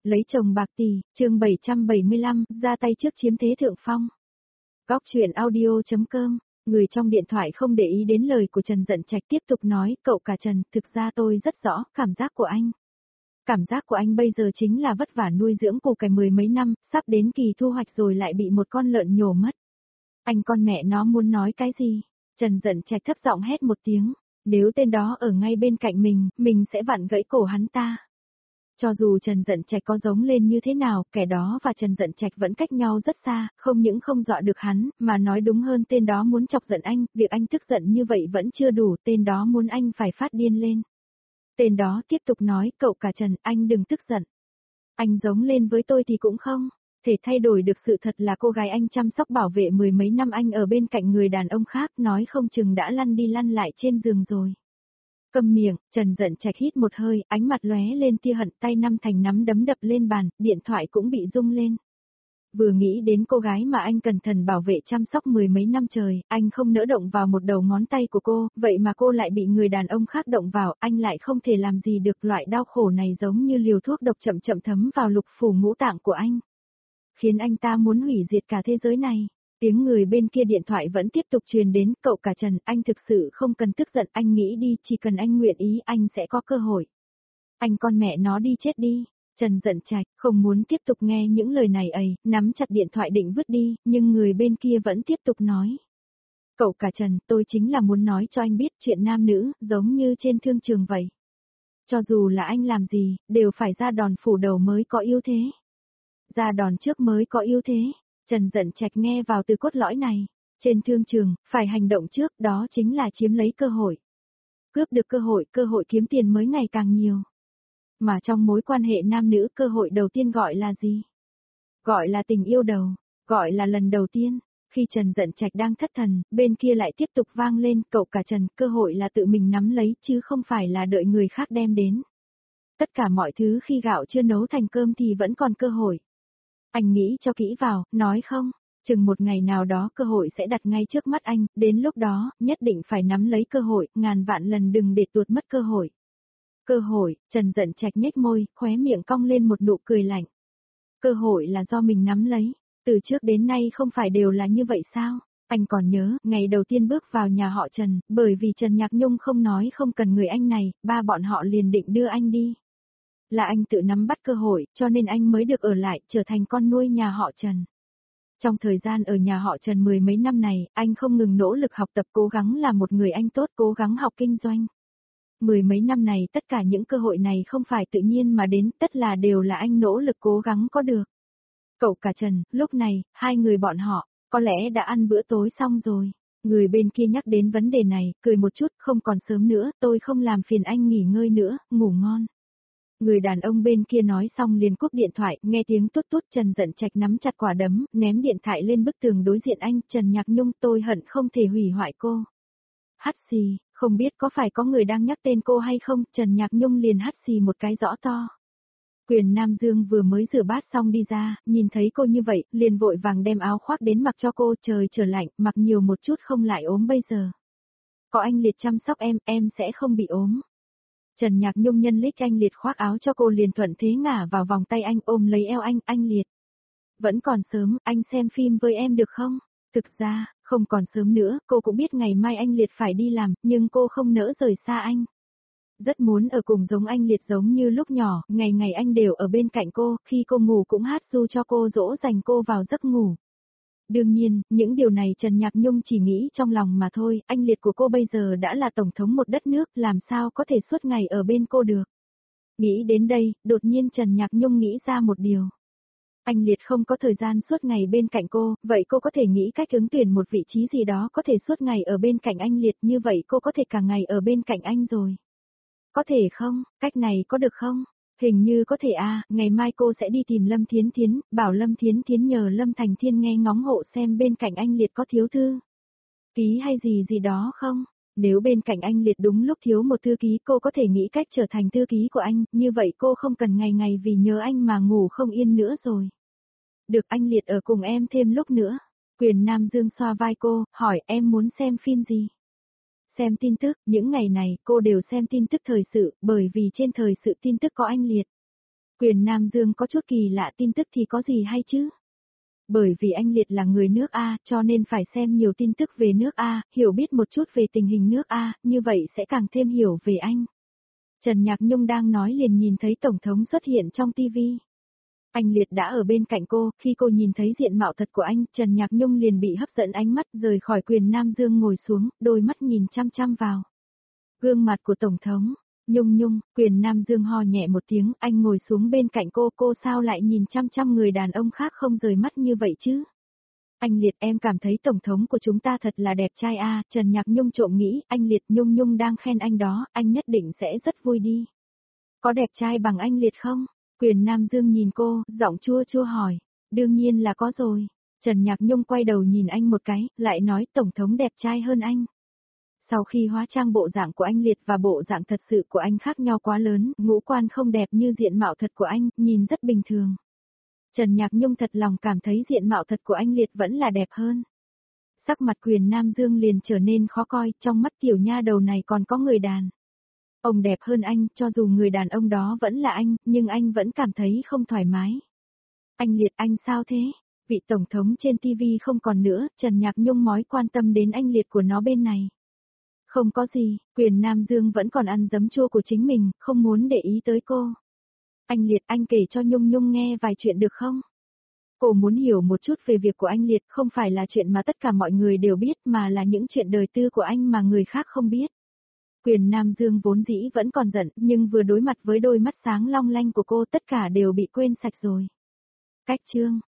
lấy chồng bạc tỷ, chương 775, ra tay trước chiếm thế thượng phong. Góc truyện audio.com, người trong điện thoại không để ý đến lời của Trần Dận Trạch tiếp tục nói, cậu cả Trần, thực ra tôi rất rõ cảm giác của anh. Cảm giác của anh bây giờ chính là vất vả nuôi dưỡng củ cải mười mấy năm, sắp đến kỳ thu hoạch rồi lại bị một con lợn nhổ mất. Anh con mẹ nó muốn nói cái gì? Trần Dận Trạch thấp giọng hét một tiếng, nếu tên đó ở ngay bên cạnh mình sẽ vặn gãy cổ hắn ta. Cho dù Trần Dận Trạch có giống lên như thế nào, kẻ đó và Trần Dận Trạch vẫn cách nhau rất xa, không những không dọa được hắn, mà nói đúng hơn tên đó muốn chọc giận anh, việc anh tức giận như vậy vẫn chưa đủ, tên đó muốn anh phải phát điên lên. Tên đó tiếp tục nói, cậu cả Trần, anh đừng tức giận. Anh giống lên với tôi thì cũng không thể thay đổi được sự thật là cô gái anh chăm sóc bảo vệ mười mấy năm anh ở bên cạnh người đàn ông khác, nói không chừng đã lăn đi lăn lại trên giường rồi. Câm miệng, Trần Dận Trạch hít một hơi, ánh mặt lóe lên tia hận, tay năm thành nắm đấm đập lên bàn, điện thoại cũng bị rung lên. Vừa nghĩ đến cô gái mà anh cẩn thận bảo vệ chăm sóc mười mấy năm trời, anh không nỡ động vào một đầu ngón tay của cô, vậy mà cô lại bị người đàn ông khác động vào, anh lại không thể làm gì được, loại đau khổ này giống như liều thuốc độc chậm chậm thấm vào lục phủ ngũ tạng của anh. Khiến anh ta muốn hủy diệt cả thế giới này. Tiếng người bên kia điện thoại vẫn tiếp tục truyền đến, cậu cả Trần, anh thực sự không cần tức giận, anh nghĩ đi, chỉ cần anh nguyện ý anh sẽ có cơ hội. Anh con mẹ nó đi chết đi. Trần Dận Trạch không muốn tiếp tục nghe những lời này ấy, nắm chặt điện thoại định vứt đi, nhưng người bên kia vẫn tiếp tục nói. Cậu cả Trần, tôi chính là muốn nói cho anh biết chuyện nam nữ, giống như trên thương trường vậy. Cho dù là anh làm gì, đều phải ra đòn phủ đầu mới có ưu thế. Ra đòn trước mới có ưu thế. Trần Dận Trạch nghe vào từ cốt lõi này. Trên thương trường, phải hành động trước, đó chính là chiếm lấy cơ hội. Cướp được cơ hội kiếm tiền mới ngày càng nhiều. Mà trong mối quan hệ nam nữ, cơ hội đầu tiên gọi là gì? Gọi là tình yêu đầu, gọi là lần đầu tiên. Khi Trần Dận Trạch đang thất thần, bên kia lại tiếp tục vang lên, cậu cả Trần, cơ hội là tự mình nắm lấy, chứ không phải là đợi người khác đem đến. Tất cả mọi thứ khi gạo chưa nấu thành cơm thì vẫn còn cơ hội. Anh nghĩ cho kỹ vào, nói không, chừng một ngày nào đó cơ hội sẽ đặt ngay trước mắt anh, đến lúc đó, nhất định phải nắm lấy cơ hội, ngàn vạn lần đừng để tuột mất cơ hội. Cơ hội, Trần Dận Trạch nhếch môi, khóe miệng cong lên một nụ cười lạnh. Cơ hội là do mình nắm lấy, từ trước đến nay không phải đều là như vậy sao? Anh còn nhớ, ngày đầu tiên bước vào nhà họ Trần, bởi vì Trần Nhạc Nhung không nói không cần người anh này, ba bọn họ liền định đưa anh đi. Là anh tự nắm bắt cơ hội, cho nên anh mới được ở lại, trở thành con nuôi nhà họ Trần. Trong thời gian ở nhà họ Trần mười mấy năm này, anh không ngừng nỗ lực học tập, cố gắng làm một người anh tốt, cố gắng học kinh doanh. Mười mấy năm này tất cả những cơ hội này không phải tự nhiên mà đến, tất là đều là anh nỗ lực cố gắng có được. Cậu cả Trần, lúc này, hai người bọn họ, có lẽ đã ăn bữa tối xong rồi. Người bên kia nhắc đến vấn đề này, cười một chút, không còn sớm nữa, tôi không làm phiền anh nghỉ ngơi nữa, ngủ ngon. Người đàn ông bên kia nói xong liền cúp điện thoại, nghe tiếng tút tút, Trần Dận Trạch nắm chặt quả đấm, ném điện thoại lên bức tường đối diện anh, Trần Nhạc Nhung, tôi hận không thể hủy hoại cô. Hắt xì, không biết có phải có người đang nhắc tên cô hay không, Trần Nhạc Nhung liền hắt xì một cái rõ to. Quyền Nam Dương vừa mới rửa bát xong đi ra, nhìn thấy cô như vậy, liền vội vàng đem áo khoác đến mặc cho cô, trời trở lạnh, mặc nhiều một chút không lại ốm bây giờ. Có anh Liệt chăm sóc em sẽ không bị ốm. Trần Nhạc Nhung nhân lích anh Liệt khoác áo cho cô liền thuận thế ngả vào vòng tay anh, ôm lấy eo anh Liệt. Vẫn còn sớm, anh xem phim với em được không? Thực ra, không còn sớm nữa, cô cũng biết ngày mai anh Liệt phải đi làm, nhưng cô không nỡ rời xa anh. Rất muốn ở cùng giống anh Liệt, giống như lúc nhỏ, ngày ngày anh đều ở bên cạnh cô, khi cô ngủ cũng hát ru cho cô, dỗ dành cô vào giấc ngủ. Đương nhiên, những điều này Trần Nhạc Nhung chỉ nghĩ trong lòng mà thôi, anh Liệt của cô bây giờ đã là tổng thống một đất nước, làm sao có thể suốt ngày ở bên cô được. Nghĩ đến đây, đột nhiên Trần Nhạc Nhung nghĩ ra một điều. Anh Liệt không có thời gian suốt ngày bên cạnh cô, vậy cô có thể nghĩ cách ứng tuyển một vị trí gì đó có thể suốt ngày ở bên cạnh anh Liệt, như vậy cô có thể cả ngày ở bên cạnh anh rồi. Có thể không, cách này có được không? Hình như có thể ngày mai cô sẽ đi tìm Lâm Thiến Thiến, bảo Lâm Thiến Thiến nhờ Lâm Thành Thiên nghe ngóng hộ xem bên cạnh anh Liệt có thiếu thư ký hay gì đó không? Nếu bên cạnh anh Liệt đúng lúc thiếu một thư ký, cô có thể nghĩ cách trở thành thư ký của anh, như vậy cô không cần ngày ngày vì nhớ anh mà ngủ không yên nữa rồi. Được, anh Liệt ở cùng em thêm lúc nữa. Quyền Nam Dương xoa vai cô, hỏi em muốn xem phim gì? Xem tin tức, những ngày này cô đều xem tin tức thời sự, bởi vì trên thời sự tin tức có anh Liệt. Quyền Nam Dương có chút kỳ lạ, tin tức thì có gì hay chứ? Bởi vì anh Liệt là người nước A, cho nên phải xem nhiều tin tức về nước A, hiểu biết một chút về tình hình nước A, như vậy sẽ càng thêm hiểu về anh. Trần Nhạc Nhung đang nói liền nhìn thấy Tổng thống xuất hiện trong TV. Anh Liệt đã ở bên cạnh cô, khi cô nhìn thấy diện mạo thật của anh, Trần Nhạc Nhung liền bị hấp dẫn, ánh mắt rời khỏi Quyền Nam Dương ngồi xuống, đôi mắt nhìn chăm chăm vào gương mặt của Tổng thống. Nhung Nhung, Quyền Nam Dương ho nhẹ một tiếng, anh ngồi xuống bên cạnh cô sao lại nhìn chăm chăm người đàn ông khác không rời mắt như vậy chứ? Anh Liệt, em cảm thấy Tổng thống của chúng ta thật là đẹp trai a. Trần Nhạc Nhung trộm nghĩ, anh Liệt, Nhung Nhung đang khen anh đó, anh nhất định sẽ rất vui đi. Có đẹp trai bằng anh Liệt không? Quyền Nam Dương nhìn cô, giọng chua chua hỏi. Đương nhiên là có rồi. Trần Nhạc Nhung quay đầu nhìn anh một cái, lại nói Tổng thống đẹp trai hơn anh. Sau khi hóa trang, bộ dạng của anh Liệt và bộ dạng thật sự của anh khác nhau quá lớn, ngũ quan không đẹp như diện mạo thật của anh, nhìn rất bình thường. Trần Nhạc Nhung thật lòng cảm thấy diện mạo thật của anh Liệt vẫn là đẹp hơn. Sắc mặt Quyền Nam Dương liền trở nên khó coi, trong mắt tiểu nha đầu này còn có người đàn ông đẹp hơn anh, cho dù người đàn ông đó vẫn là anh, nhưng anh vẫn cảm thấy không thoải mái. Anh Liệt, anh sao thế? Vị Tổng thống trên TV không còn nữa, Trần Nhạc Nhung mói quan tâm đến anh Liệt của nó bên này. Không có gì, Quyền Nam Dương vẫn còn ăn giấm chua của chính mình, không muốn để ý tới cô. Anh Liệt, anh kể cho Nhung Nhung nghe vài chuyện được không? Cô muốn hiểu một chút về việc của anh Liệt, không phải là chuyện mà tất cả mọi người đều biết mà là những chuyện đời tư của anh mà người khác không biết. Quyền Nam Dương vốn dĩ vẫn còn giận, nhưng vừa đối mặt với đôi mắt sáng long lanh của cô tất cả đều bị quên sạch rồi. Cách chương